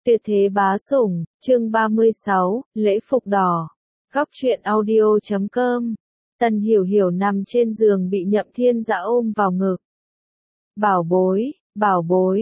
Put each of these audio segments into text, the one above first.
Tuyệt thế bá sủng, chương 36, lễ phục đỏ. Góc truyện audio.com. Tần Hiểu Hiểu nằm trên giường bị Nhậm Thiên Dã ôm vào ngực. Bảo bối,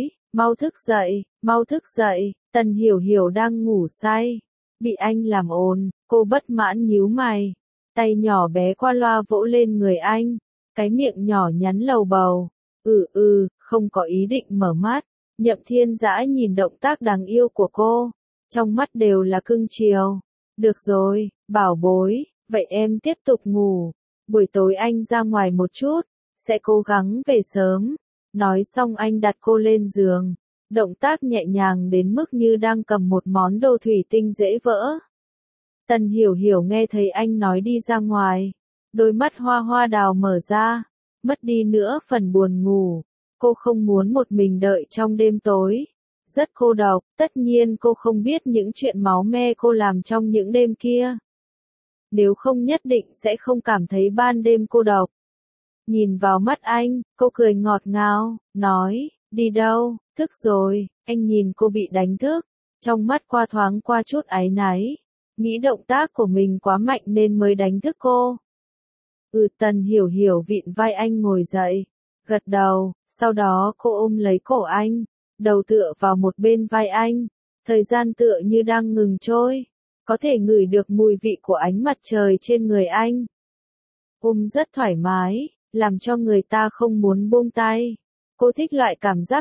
mau thức dậy, Tần Hiểu Hiểu đang ngủ say. Bị anh làm ồn, cô bất mãn nhíu mày. Tay nhỏ bé qua loa vỗ lên người anh. Cái miệng nhỏ nhắn lầu bầu. Không có ý định mở mắt. Nhậm Thiên Dã nhìn động tác đáng yêu của cô, trong mắt đều là cưng chiều. Được rồi, bảo bối, vậy em tiếp tục ngủ. Buổi tối anh ra ngoài một chút, sẽ cố gắng về sớm. Nói xong anh đặt cô lên giường, động tác nhẹ nhàng đến mức như đang cầm một món đồ thủy tinh dễ vỡ. Tần Hiểu Hiểu nghe thấy anh nói đi ra ngoài, đôi mắt hoa hoa đào mở ra, mất đi nữa phần buồn ngủ. Cô không muốn một mình đợi trong đêm tối. Rất cô độc, tất nhiên cô không biết những chuyện máu me cô làm trong những đêm kia. Nếu không nhất định sẽ không cảm thấy ban đêm cô độc. Nhìn vào mắt anh, cô cười ngọt ngào, nói, đi đâu, thức rồi. Anh nhìn cô bị đánh thức, trong mắt thoáng qua chút áy náy. Nghĩ động tác của mình quá mạnh nên mới đánh thức cô. Tần Hiểu Hiểu vịn vai anh ngồi dậy, gật đầu, sau đó cô ôm lấy cổ anh, đầu tựa vào một bên vai anh, thời gian tựa như đang ngừng trôi, có thể ngửi được mùi vị của ánh mặt trời trên người anh. Ôm rất thoải mái, làm cho người ta không muốn buông tay. Cô thích loại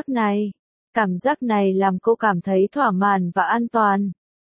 cảm giác này làm cô cảm thấy thỏa mãn và an toàn.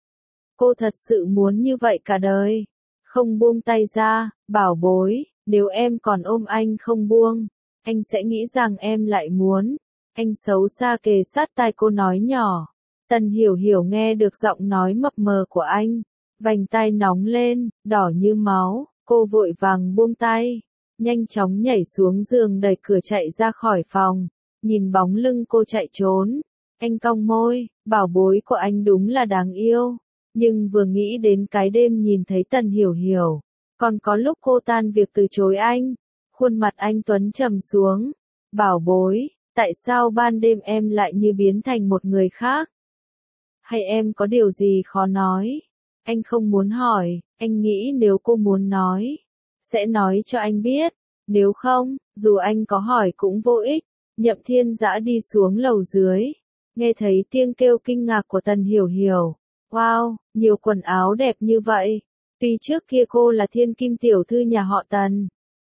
Cô thật sự muốn như vậy cả đời, không buông tay ra. Bảo bối, nếu em còn ôm anh không buông, anh sẽ nghĩ rằng em lại muốn. Anh xấu xa kề sát tai cô nói nhỏ. Tần Hiểu Hiểu nghe được giọng nói mập mờ của anh, vành tai nóng lên, đỏ như máu. Cô vội vàng buông tay, nhanh chóng nhảy xuống giường đẩy cửa chạy ra khỏi phòng. Nhìn bóng lưng cô chạy trốn, anh cong môi, bảo bối của anh đúng là đáng yêu. Nhưng vừa nghĩ đến cái đêm nhìn thấy Tần Hiểu Hiểu, còn có lúc cô tan việc từ chối anh, khuôn mặt anh tuấn trầm xuống. Bảo bối, tại sao ban đêm em lại như biến thành một người khác? Hay em có điều gì khó nói? Anh không muốn hỏi, anh nghĩ nếu cô muốn nói, sẽ nói cho anh biết. Nếu không, dù anh có hỏi cũng vô ích. Nhậm Thiên Dã đi xuống lầu dưới, nghe thấy tiếng kêu kinh ngạc của Tần Hiểu Hiểu. Wow, nhiều quần áo đẹp như vậy. Tuy trước kia cô là thiên kim tiểu thư nhà họ Tần,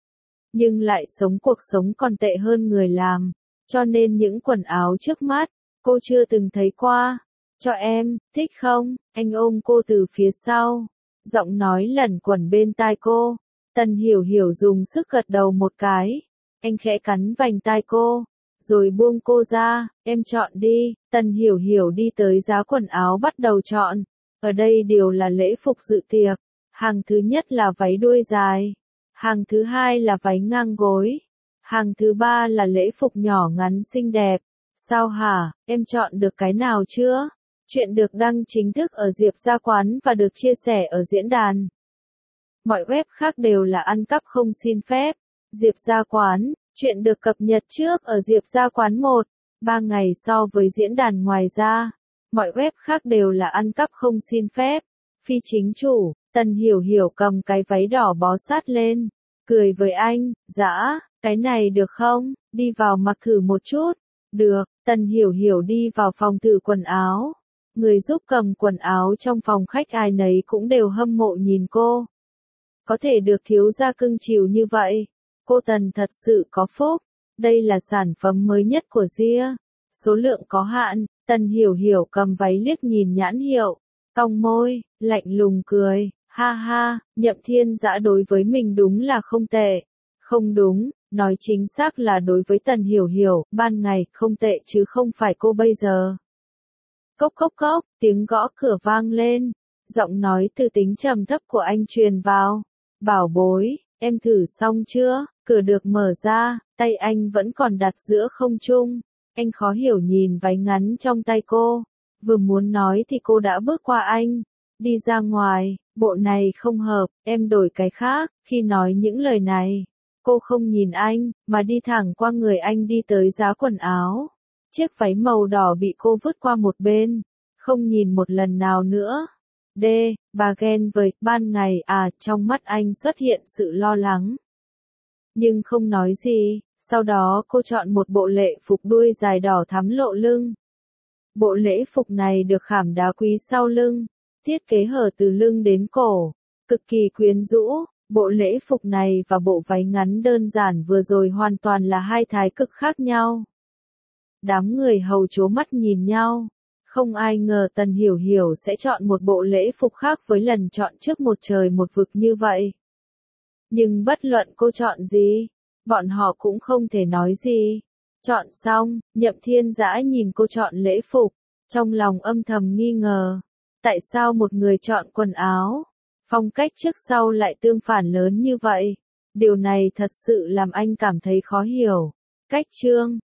nhưng lại sống cuộc sống còn tệ hơn người làm, cho nên những quần áo trước mắt, cô chưa từng thấy qua. Cho em, thích không? Anh ôm cô từ phía sau, giọng nói lẩn quẩn bên tai cô. Tần Hiểu Hiểu dùng sức gật đầu một cái, anh khẽ cắn vành tai cô, rồi buông cô ra. Em chọn đi. Tần Hiểu Hiểu đi tới giá quần áo bắt đầu chọn. Ở đây đều là lễ phục dự tiệc. Hàng thứ nhất là váy đuôi dài. Hàng thứ hai là váy ngang gối. Hàng thứ ba là lễ phục nhỏ ngắn xinh đẹp. Sao hả, em chọn được cái nào chưa? Chuyện được đăng chính thức ở Diệp Gia Quán và được chia sẻ ở diễn đàn. Mọi web khác đều là ăn cắp không xin phép. Diệp Gia Quán, chuyện được cập nhật trước ở Diệp Gia Quán 1-3 ngày so với diễn đàn. Ngoài ra, mọi web khác đều là ăn cắp không xin phép. Phi chính chủ. Tần Hiểu Hiểu cầm cái váy đỏ bó sát lên, cười với anh, Dã, cái này được không? Đi vào mặc thử một chút. Được. Tần Hiểu Hiểu đi vào phòng thử quần áo. Người giúp cầm quần áo trong phòng khách ai nấy cũng đều hâm mộ nhìn cô. Có thể được thiếu gia cưng chiều như vậy, cô Tần thật sự có phúc. Đây là sản phẩm mới nhất của Ria, số lượng có hạn. Tần Hiểu Hiểu cầm váy liếc nhìn nhãn hiệu, cong môi, lạnh lùng cười, ha ha, Nhậm Thiên Dã đối với mình đúng là không tệ. Không đúng, nói chính xác là đối với Tần Hiểu Hiểu, ban ngày không tệ chứ không phải cô bây giờ. Cốc cốc cốc, tiếng gõ cửa vang lên, giọng nói từ tính trầm thấp của anh truyền vào. Bảo bối, em thử xong chưa? Cửa được mở ra, tay anh vẫn còn đặt giữa không trung. Anh khó hiểu nhìn váy ngắn trong tay cô, vừa muốn nói thì cô đã bước qua anh, đi ra ngoài. Bộ này không hợp, em đổi cái khác. Khi nói những lời này, cô không nhìn anh, mà đi thẳng qua người anh đi tới giá quần áo. Chiếc váy màu đỏ bị cô vứt qua một bên, không nhìn một lần nào nữa. D. Bà ghen với, ban ngày à, trong mắt anh xuất hiện sự lo lắng. Nhưng không nói gì, sau đó cô chọn một bộ lễ phục đuôi dài đỏ thắm lộ lưng. Bộ lễ phục này được khảm đá quý sau lưng, thiết kế hở từ lưng đến cổ, cực kỳ quyến rũ. Bộ lễ phục này và bộ váy ngắn đơn giản vừa rồi hoàn toàn là hai thái cực khác nhau. Đám người hầu trố mắt nhìn nhau. Không ai ngờ Tần Hiểu Hiểu sẽ chọn một bộ lễ phục khác với lần chọn trước một trời một vực như vậy. Nhưng bất luận cô chọn gì, bọn họ cũng không thể nói gì. Chọn xong, Nhậm Thiên Dã nhìn cô chọn lễ phục, trong lòng âm thầm nghi ngờ. Tại sao một người chọn quần áo, phong cách trước sau lại tương phản lớn như vậy? Điều này thật sự làm anh cảm thấy khó hiểu. Cách chương